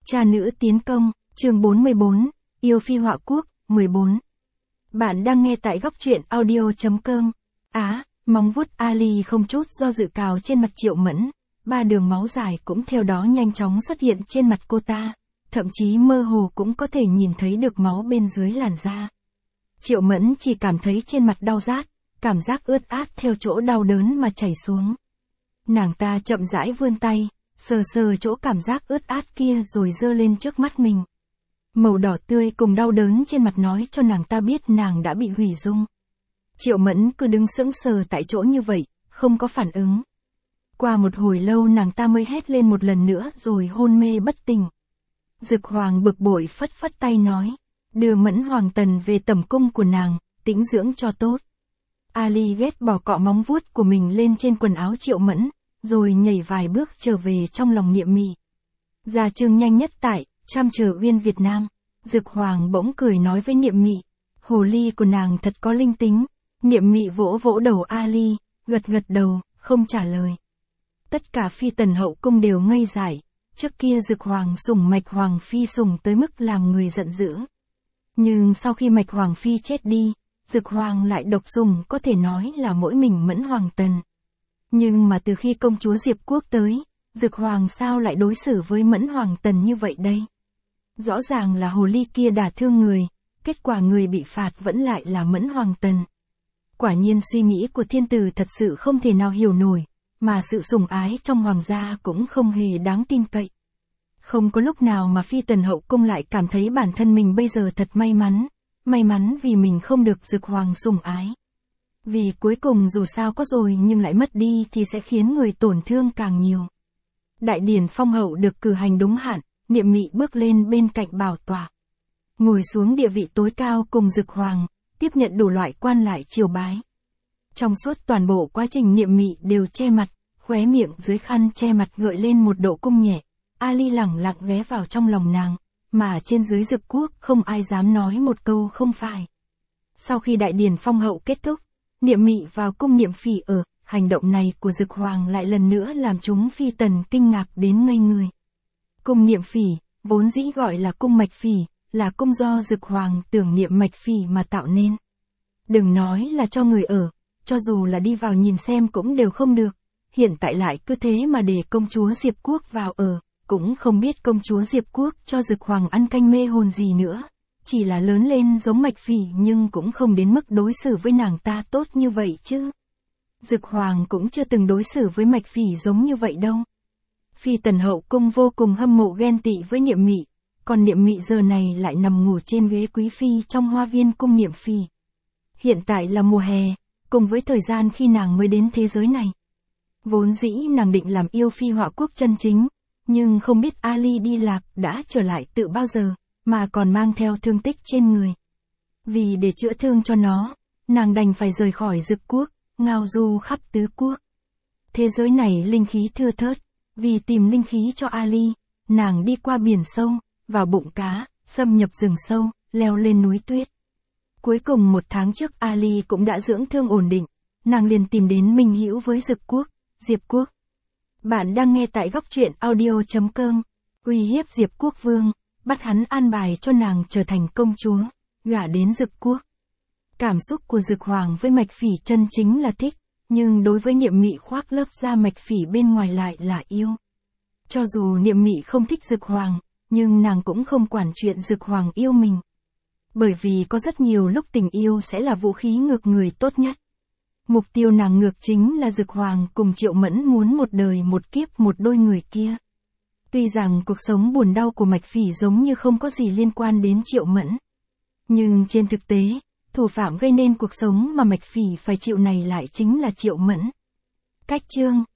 Cha nữ tiến công, chương 44, yêu phi họa quốc, 14. Bạn đang nghe tại góc truyện audio.com. Móng vuốt Ali không chút do dự cào trên mặt Triệu Mẫn, ba đường máu dài cũng theo đó nhanh chóng xuất hiện trên mặt cô ta, thậm chí mơ hồ cũng có thể nhìn thấy được máu bên dưới làn da. Triệu Mẫn chỉ cảm thấy trên mặt đau rát, cảm giác ướt át theo chỗ đau đớn mà chảy xuống. Nàng ta chậm rãi vươn tay, sờ sờ chỗ cảm giác ướt át kia rồi giơ lên trước mắt mình. Màu đỏ tươi cùng đau đớn trên mặt nói cho nàng ta biết nàng đã bị hủy dung. Triệu Mẫn cứ đứng sững sờ tại chỗ như vậy, không có phản ứng. Qua một hồi lâu nàng ta mới hét lên một lần nữa rồi hôn mê bất tỉnh. Dực Hoàng bực bội phất phất tay nói, đưa Mẫn Hoàng Tần về tẩm cung của nàng, tĩnh dưỡng cho tốt. Ali ghét bỏ cọ móng vuốt của mình lên trên quần áo Triệu Mẫn, rồi nhảy vài bước trở về trong lòng Niệm Mị. Ra chương nhanh nhất tại Trăm Chờ Uyên Việt Nam. Dực Hoàng bỗng cười nói với Niệm Mị, hồ ly của nàng thật có linh tính. Niệm Mị vỗ vỗ đầu Ali, gật gật đầu, không trả lời. Tất cả phi tần hậu cung đều ngây dại, trước kia Dực Hoàng sủng Mạch Hoàng Phi sủng tới mức làm người giận dữ. Nhưng sau khi Mạch Hoàng Phi chết đi, Dực Hoàng lại độc sủng có thể nói là mỗi mình Mẫn Hoàng Tần. Nhưng mà từ khi công chúa Diệp Quốc tới, Dực Hoàng sao lại đối xử với Mẫn Hoàng Tần như vậy đây? Rõ ràng là hồ ly kia đả thương người, kết quả người bị phạt vẫn lại là Mẫn Hoàng Tần. Quả nhiên suy nghĩ của thiên tử thật sự không thể nào hiểu nổi, mà sự sủng ái trong hoàng gia cũng không hề đáng tin cậy. Không có lúc nào mà phi tần hậu cung lại cảm thấy bản thân mình bây giờ thật may mắn vì mình không được Dực Hoàng sủng ái. Vì cuối cùng dù sao có rồi nhưng lại mất đi thì sẽ khiến người tổn thương càng nhiều. Đại điển phong hậu được cử hành đúng hạn, Niệm Mị bước lên bên cạnh bảo tọa. Ngồi xuống địa vị tối cao cùng Dực Hoàng, tiếp nhận đủ loại quan lại triều bái. Trong suốt toàn bộ quá trình Niệm Mị đều che mặt, khóe miệng dưới khăn che mặt gợi lên một độ cung nhẹ. Ali lẳng lặng ghé vào trong lòng nàng, mà trên dưới Dực Quốc không ai dám nói một câu không phải. Sau khi đại điển phong hậu kết thúc, Niệm Mị vào cung Niệm Phỉ ở, hành động này của Dực Hoàng lại lần nữa làm chúng phi tần kinh ngạc đến ngây người. Cung Niệm Phỉ, vốn dĩ gọi là cung Mạch Phỉ, là cung do Dực Hoàng tưởng niệm Mạch Phỉ mà tạo nên. Đừng nói là cho người ở, cho dù là đi vào nhìn xem cũng đều không được, hiện tại lại cứ thế mà để công chúa Diệp Quốc vào ở, cũng không biết công chúa Diệp Quốc cho Dực Hoàng ăn canh mê hồn gì nữa. Chỉ là lớn lên giống Mạch Phỉ nhưng cũng không đến mức đối xử với nàng ta tốt như vậy chứ. Dực Hoàng cũng chưa từng đối xử với Mạch Phỉ giống như vậy đâu. Phi tần hậu cung vô cùng hâm mộ ghen tị với Niệm Mị, còn Niệm Mị giờ này lại nằm ngủ trên ghế quý phi trong hoa viên cung Niệm Phỉ. Hiện tại là mùa hè, cùng với thời gian khi nàng mới đến thế giới này. Vốn dĩ nàng định làm yêu phi họa quốc chân chính, nhưng không biết Ali đi lạc đã trở lại từ bao giờ, mà còn mang theo thương tích trên người. Vì để chữa thương cho nó, nàng đành phải rời khỏi Dực Quốc, ngao du khắp tứ quốc. Thế giới này linh khí thưa thớt, vì tìm linh khí cho Ali, nàng đi qua biển sâu, vào bụng cá, xâm nhập rừng sâu, leo lên núi tuyết. Cuối cùng 1 tháng trước Ali cũng đã dưỡng thương ổn định, nàng liền tìm đến minh hữu với Dực Quốc, Diệp Quốc. Bạn đang nghe tại góc truyện audio.com. Uy hiếp Diệp Quốc vương, bắt hắn an bài cho nàng trở thành công chúa, gả đến Dực Quốc. Cảm xúc của Dực Hoàng với Mạch Phỉ chân chính là thích, nhưng đối với Niệm Mị khoác lớp da Mạch Phỉ bên ngoài lại là yêu. Cho dù Niệm Mị không thích Dực Hoàng, nhưng nàng cũng không quản chuyện Dực Hoàng yêu mình. Bởi vì có rất nhiều lúc tình yêu sẽ là vũ khí ngược người tốt nhất. Mục tiêu nàng ngược chính là Dực Hoàng cùng Triệu Mẫn muốn một đời một kiếp một đôi người kia. Tuy rằng cuộc sống buồn đau của Mạch Phỉ giống như không có gì liên quan đến Triệu Mẫn. Nhưng trên thực tế, thủ phạm gây nên cuộc sống mà Mạch Phỉ phải chịu này lại chính là Triệu Mẫn. Cách chương